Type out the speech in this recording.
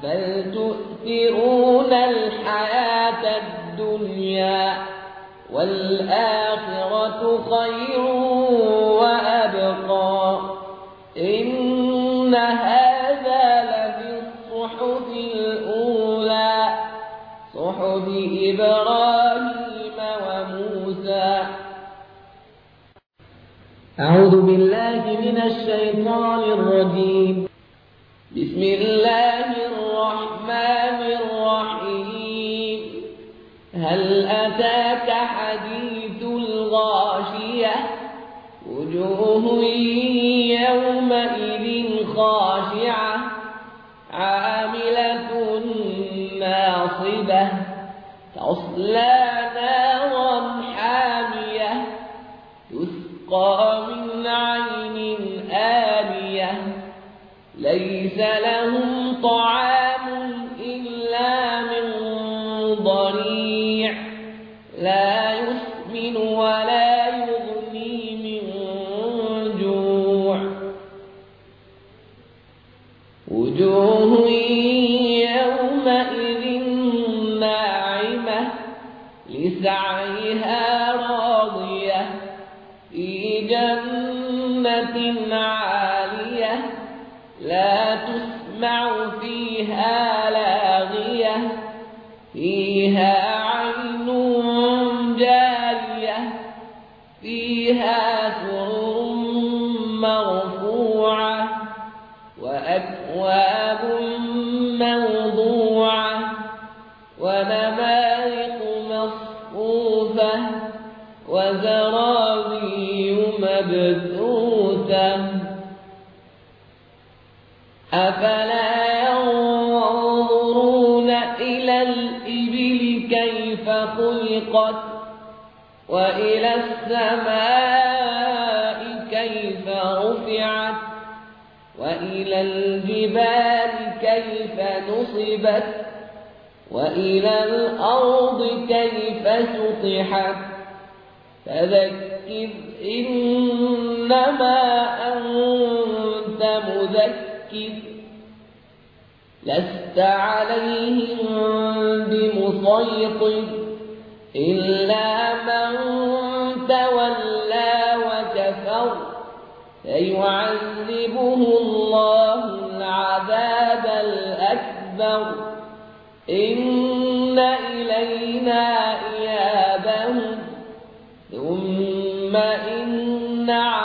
بل تؤثرون الحياة الدنيا والآخرة خير وأبقى إن هذا لفي الصحف الأولى صحف إبراهيم وموسى. أعوذ بالله من الشيطان الرجيم. بسم الله الرحمن الرحيم. هل أتاك حديث الغاشية وجوه يومئذ خاشعة عاملة ناصبة تصلى نارا حامية تسقى من عين آنية ليس لهم طعام إلا من ضريع لا يسمن ولا يغني من جوع وجوه يومئذ ناعمة لسعيها راضية في جنة عالية لا تسمع فيها لاغية فيها عين جارية فيها سرر مرفوعة وأكواب موضوعة ونمارق مصفوفة وزرابي مبثوثة أفلا ينظرون إلى الإبل كيف خلقت وإلى السماء كيف رفعت وإلى الجبال كيف نصبت وإلى الأرض كيف سطحت فذكر إنما أنت مذكر لست عليهم بمسيطر إلا من تولى وكفر فيعذبه الله العذاب الأكبر إن إلينا إيابهم ثم إن